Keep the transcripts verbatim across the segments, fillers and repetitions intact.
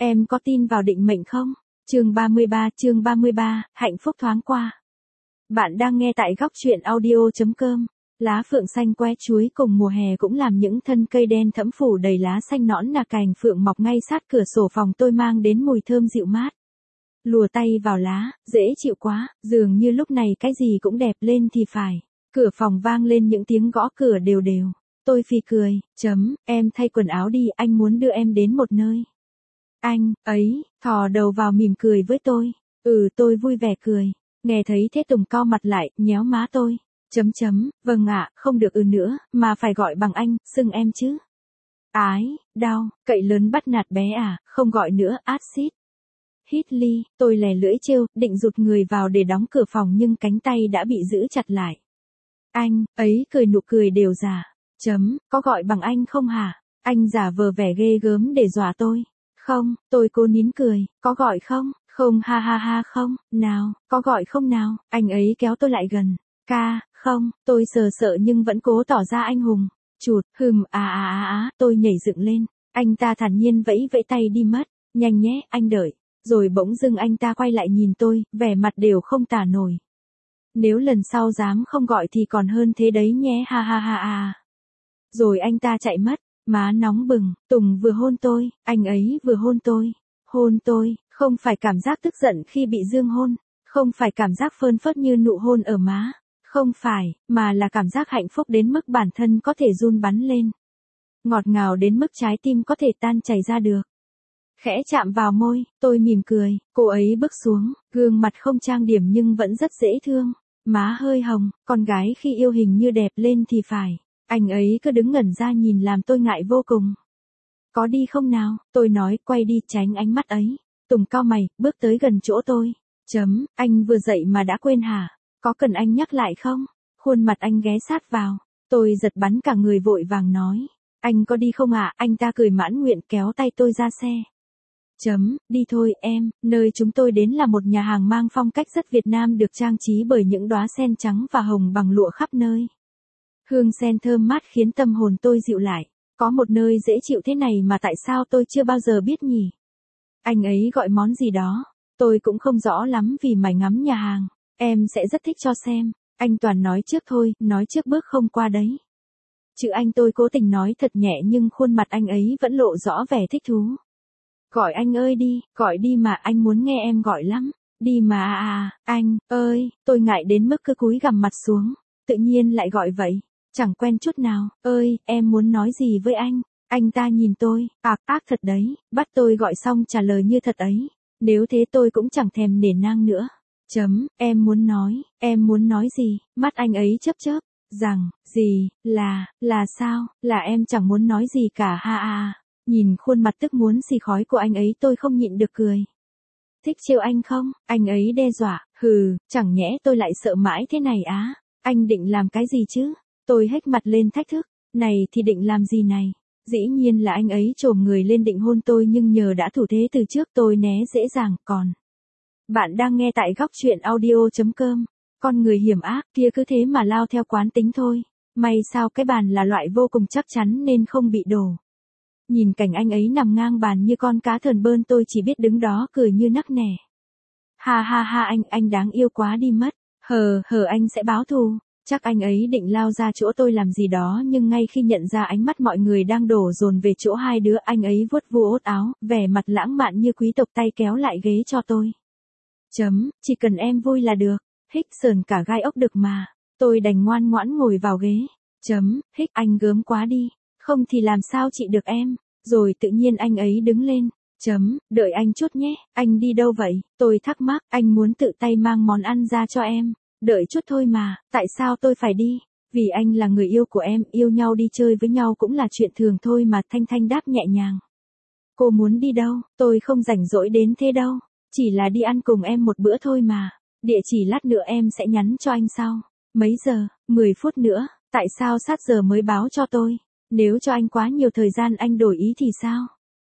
Em có tin vào định mệnh không? Chương ba mươi ba, chương ba mươi ba, hạnh phúc thoáng qua. Bạn đang nghe tại góc truyện audio chấm com. Lá phượng xanh que chuối cùng mùa hè cũng làm những thân cây đen thẫm phủ đầy lá xanh nõn nà cành phượng mọc ngay sát cửa sổ phòng tôi mang đến mùi thơm dịu mát. Lùa tay vào lá, dễ chịu quá, dường như lúc này cái gì cũng đẹp lên thì phải. Cửa phòng vang lên những tiếng gõ cửa đều đều. Tôi phì cười, chấm, em thay quần áo đi, anh muốn đưa em đến một nơi. Anh, ấy, thò đầu vào mỉm cười với tôi. Ừ, tôi vui vẻ cười. Nghe thấy thế Tùng cau mặt lại, nhéo má tôi. Chấm chấm, vâng ạ, không được ừ nữa, mà phải gọi bằng anh, xưng em chứ. Ái, đau, cậy lớn bắt nạt bé à, không gọi nữa, át xít. Hít ly, tôi lè lưỡi trêu, định rụt người vào để đóng cửa phòng nhưng cánh tay đã bị giữ chặt lại. Anh, ấy cười nụ cười đều giả. Chấm, có gọi bằng anh không hả? Anh giả vờ vẻ ghê gớm để dọa tôi. Không, tôi cố nín cười, có gọi không? Không ha ha ha không, nào, có gọi không nào? Anh ấy kéo tôi lại gần. Ca, không, tôi sờ sợ nhưng vẫn cố tỏ ra anh hùng. Chụt, hừm à à à à, tôi nhảy dựng lên. Anh ta thản nhiên vẫy vẫy tay đi mất. Nhanh nhé, anh đợi. Rồi bỗng dưng anh ta quay lại nhìn tôi, vẻ mặt đều không tả nổi. Nếu lần sau dám không gọi thì còn hơn thế đấy nhé ha ha ha ha. Rồi anh ta chạy mất, má nóng bừng, Tùng vừa hôn tôi, anh ấy vừa hôn tôi. Hôn tôi, không phải cảm giác tức giận khi bị Dương hôn, không phải cảm giác phơn phớt như nụ hôn ở má, không phải, mà là cảm giác hạnh phúc đến mức bản thân có thể run bắn lên. Ngọt ngào đến mức trái tim có thể tan chảy ra được. Khẽ chạm vào môi, tôi mỉm cười, cô ấy bước xuống, gương mặt không trang điểm nhưng vẫn rất dễ thương. Má hơi hồng, con gái khi yêu hình như đẹp lên thì phải. Anh ấy cứ đứng ngẩn ra nhìn làm tôi ngại vô cùng. Có đi không nào, tôi nói quay đi tránh ánh mắt ấy. Tùng cau mày, bước tới gần chỗ tôi. Chấm, anh vừa dậy mà đã quên hả? Có cần anh nhắc lại không? Khuôn mặt anh ghé sát vào. Tôi giật bắn cả người vội vàng nói. Anh có đi không ạ? À? Anh ta cười mãn nguyện kéo tay tôi ra xe. Chấm, đi thôi em, nơi chúng tôi đến là một nhà hàng mang phong cách rất Việt Nam được trang trí bởi những đóa sen trắng và hồng bằng lụa khắp nơi. Hương sen thơm mát khiến tâm hồn tôi dịu lại. Có một nơi dễ chịu thế này mà tại sao tôi chưa bao giờ biết nhỉ? Anh ấy gọi món gì đó, tôi cũng không rõ lắm vì mải ngắm nhà hàng. Em sẽ rất thích cho xem, anh toàn nói trước thôi, nói trước bước không qua đấy. Chữ anh tôi cố tình nói thật nhẹ nhưng khuôn mặt anh ấy vẫn lộ rõ vẻ thích thú. Gọi anh ơi đi, gọi đi mà anh muốn nghe em gọi lắm. Đi mà à à, anh, ơi, tôi ngại đến mức cứ cúi gằm mặt xuống. Tự nhiên lại gọi vậy, chẳng quen chút nào. Ơi, em muốn nói gì với anh? Anh ta nhìn tôi, ạc ác thật đấy, bắt tôi gọi xong trả lời như thật ấy. Nếu thế tôi cũng chẳng thèm nể nang nữa. Chấm, em muốn nói, em muốn nói gì? Mắt anh ấy chớp chớp, rằng, gì, là, là sao, là em chẳng muốn nói gì cả ha à. Nhìn khuôn mặt tức muốn xì khói của anh ấy tôi không nhịn được cười. Thích trêu anh không? Anh ấy đe dọa, hừ, chẳng nhẽ tôi lại sợ mãi thế này á. Anh định làm cái gì chứ? Tôi hếch mặt lên thách thức, này thì định làm gì này? Dĩ nhiên là anh ấy chồm người lên định hôn tôi nhưng nhờ đã thủ thế từ trước tôi né dễ dàng, còn. Bạn đang nghe tại góc truyện audio chấm com. Con người hiểm ác kia cứ thế mà lao theo quán tính thôi. May sao cái bàn là loại vô cùng chắc chắn nên không bị đổ. Nhìn cảnh anh ấy nằm ngang bàn như con cá thờn bơn tôi chỉ biết đứng đó cười như nắc nẻ. Ha ha ha anh, anh đáng yêu quá đi mất. Hờ hờ anh sẽ báo thù. Chắc anh ấy định lao ra chỗ tôi làm gì đó nhưng ngay khi nhận ra ánh mắt mọi người đang đổ dồn về chỗ hai đứa anh ấy vuốt vu ốt áo, vẻ mặt lãng mạn như quý tộc tay kéo lại ghế cho tôi. Chấm, chỉ cần em vui là được. Hích sờn cả gai ốc được mà. Tôi đành ngoan ngoãn ngồi vào ghế. Chấm, hích anh gớm quá đi. Không thì làm sao chị được em. Rồi tự nhiên anh ấy đứng lên. Chấm, đợi anh chút nhé, anh đi đâu vậy? Tôi thắc mắc, anh muốn tự tay mang món ăn ra cho em. Đợi chút thôi mà, tại sao tôi phải đi? Vì anh là người yêu của em, yêu nhau đi chơi với nhau cũng là chuyện thường thôi mà. Thanh Thanh đáp nhẹ nhàng. Cô muốn đi đâu? Tôi không rảnh rỗi đến thế đâu. Chỉ là đi ăn cùng em một bữa thôi mà. Địa chỉ lát nữa em sẽ nhắn cho anh sau. Mấy giờ? mười phút nữa. Tại sao sát giờ mới báo cho tôi? Nếu cho anh quá nhiều thời gian anh đổi ý thì sao?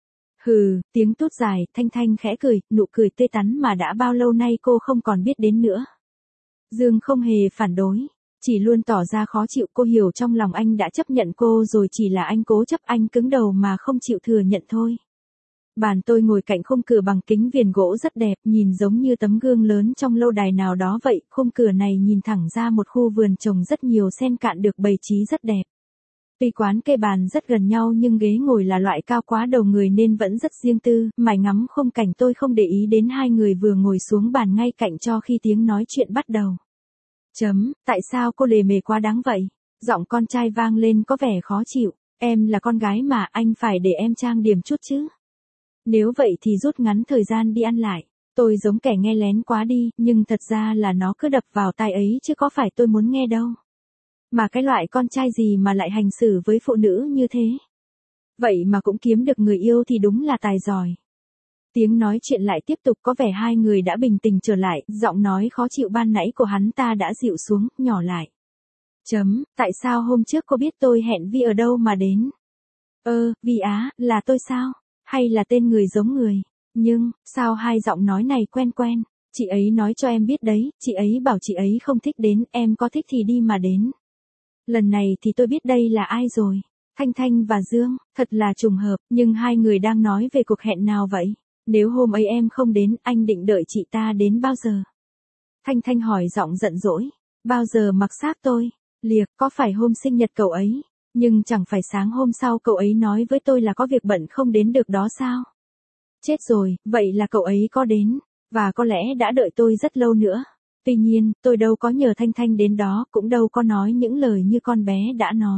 Hừ, tiếng tút dài, Thanh Thanh khẽ cười, nụ cười tươi tắn mà đã bao lâu nay cô không còn biết đến nữa. Dương không hề phản đối, chỉ luôn tỏ ra khó chịu. Cô hiểu trong lòng anh đã chấp nhận cô rồi, chỉ là anh cố chấp, anh cứng đầu mà không chịu thừa nhận thôi. Bàn tôi ngồi cạnh khung cửa bằng kính viền gỗ rất đẹp, nhìn giống như tấm gương lớn trong lâu đài nào đó vậy, khung cửa này nhìn thẳng ra một khu vườn trồng rất nhiều sen cạn được bày trí rất đẹp. Tuy quán kê bàn rất gần nhau nhưng ghế ngồi là loại cao quá đầu người nên vẫn rất riêng tư, mải ngắm khung cảnh tôi không để ý đến hai người vừa ngồi xuống bàn ngay cạnh cho khi tiếng nói chuyện bắt đầu. Chấm, tại sao cô lề mề quá đáng vậy? Giọng con trai vang lên có vẻ khó chịu, em là con gái mà anh phải để em trang điểm chút chứ. Nếu vậy thì rút ngắn thời gian đi ăn lại. Tôi giống kẻ nghe lén quá đi, nhưng thật ra là nó cứ đập vào tai ấy chứ có phải tôi muốn nghe đâu. Mà cái loại con trai gì mà lại hành xử với phụ nữ như thế? Vậy mà cũng kiếm được người yêu thì đúng là tài giỏi. Tiếng nói chuyện lại tiếp tục, có vẻ hai người đã bình tĩnh trở lại, giọng nói khó chịu ban nãy của hắn ta đã dịu xuống, nhỏ lại. Chấm, tại sao hôm trước cô biết tôi hẹn Vi ở đâu mà đến? Ơ, Vi á, là tôi sao? Hay là tên người giống người? Nhưng, sao hai giọng nói này quen quen? Chị ấy nói cho em biết đấy, chị ấy bảo chị ấy không thích đến, em có thích thì đi mà đến. Lần này thì tôi biết đây là ai rồi. Thanh Thanh và Dương, thật là trùng hợp, nhưng hai người đang nói về cuộc hẹn nào vậy? Nếu hôm ấy em không đến, anh định đợi chị ta đến bao giờ? Thanh Thanh hỏi giọng giận dỗi. Bao giờ mặc xác tôi? Liệt, có phải hôm sinh nhật cậu ấy? Nhưng chẳng phải sáng hôm sau cậu ấy nói với tôi là có việc bận không đến được đó sao? Chết rồi, vậy là cậu ấy có đến, và có lẽ đã đợi tôi rất lâu nữa. Tuy nhiên, tôi đâu có nhờ Thanh Thanh đến đó, cũng đâu có nói những lời như con bé đã nói.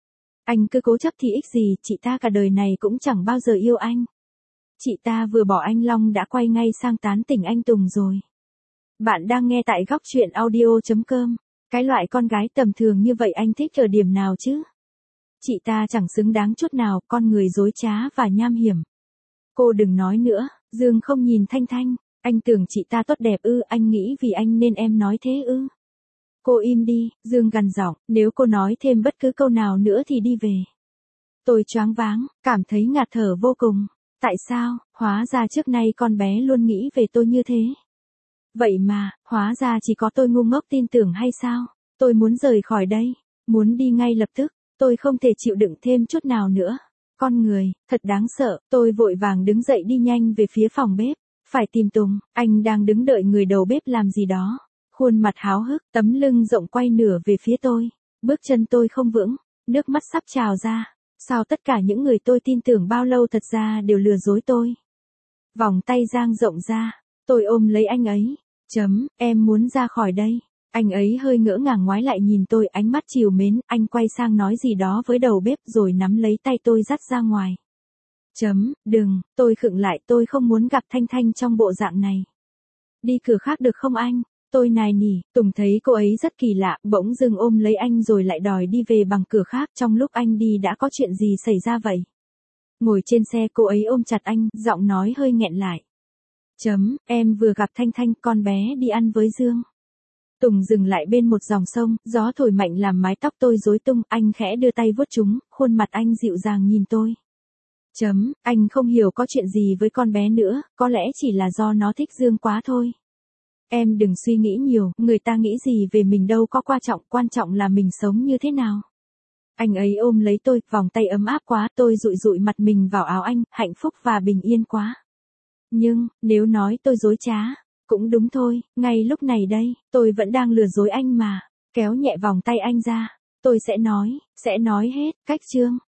Anh cứ cố chấp thì ích gì, chị ta cả đời này cũng chẳng bao giờ yêu anh. Chị ta vừa bỏ anh Long đã quay ngay sang tán tỉnh anh Tùng rồi. Bạn đang nghe tại góc truyện audio chấm com. Cái loại con gái tầm thường như vậy anh thích ở điểm nào chứ? Chị ta chẳng xứng đáng chút nào, con người dối trá và nham hiểm. Cô đừng nói nữa, Dương không nhìn Thanh Thanh, anh tưởng chị ta tốt đẹp ư, anh nghĩ vì anh nên em nói thế ư. Cô im đi, Dương gằn giọng, nếu cô nói thêm bất cứ câu nào nữa thì đi về. Tôi choáng váng, cảm thấy ngạt thở vô cùng. Tại sao, hóa ra trước nay con bé luôn nghĩ về tôi như thế. Vậy mà, hóa ra chỉ có tôi ngu ngốc tin tưởng hay sao? Tôi muốn rời khỏi đây, muốn đi ngay lập tức, tôi không thể chịu đựng thêm chút nào nữa. Con người, thật đáng sợ, tôi vội vàng đứng dậy đi nhanh về phía phòng bếp. Phải tìm Tùng, anh đang đứng đợi người đầu bếp làm gì đó. Khuôn mặt háo hức, tấm lưng rộng quay nửa về phía tôi. Bước chân tôi không vững, nước mắt sắp trào ra. Sao tất cả những người tôi tin tưởng bao lâu thật ra đều lừa dối tôi. Vòng tay dang rộng ra, tôi ôm lấy anh ấy. Chấm, em muốn ra khỏi đây. Anh ấy hơi ngỡ ngàng ngoái lại nhìn tôi, ánh mắt trìu mến, anh quay sang nói gì đó với đầu bếp rồi nắm lấy tay tôi dắt ra ngoài. Chấm, đừng, tôi khựng lại, tôi không muốn gặp Thanh Thanh trong bộ dạng này. Đi cửa khác được không anh? Tôi nài nỉ, Tùng thấy cô ấy rất kỳ lạ, bỗng dưng ôm lấy anh rồi lại đòi đi về bằng cửa khác, trong lúc anh đi đã có chuyện gì xảy ra vậy? Ngồi trên xe cô ấy ôm chặt anh, giọng nói hơi nghẹn lại. Chấm, em vừa gặp Thanh Thanh, con bé đi ăn với Dương. Tùng dừng lại bên một dòng sông, gió thổi mạnh làm mái tóc tôi rối tung, anh khẽ đưa tay vuốt chúng, khuôn mặt anh dịu dàng nhìn tôi. Chấm, anh không hiểu có chuyện gì với con bé nữa, có lẽ chỉ là do nó thích Dương quá thôi. Em đừng suy nghĩ nhiều, người ta nghĩ gì về mình đâu có quan trọng, quan trọng là mình sống như thế nào. Anh ấy ôm lấy tôi, vòng tay ấm áp quá, tôi dụi dụi mặt mình vào áo anh, hạnh phúc và bình yên quá. Nhưng, nếu nói tôi dối trá, cũng đúng thôi, ngay lúc này đây, tôi vẫn đang lừa dối anh mà. Kéo nhẹ vòng tay anh ra, tôi sẽ nói, sẽ nói hết, cách Trương.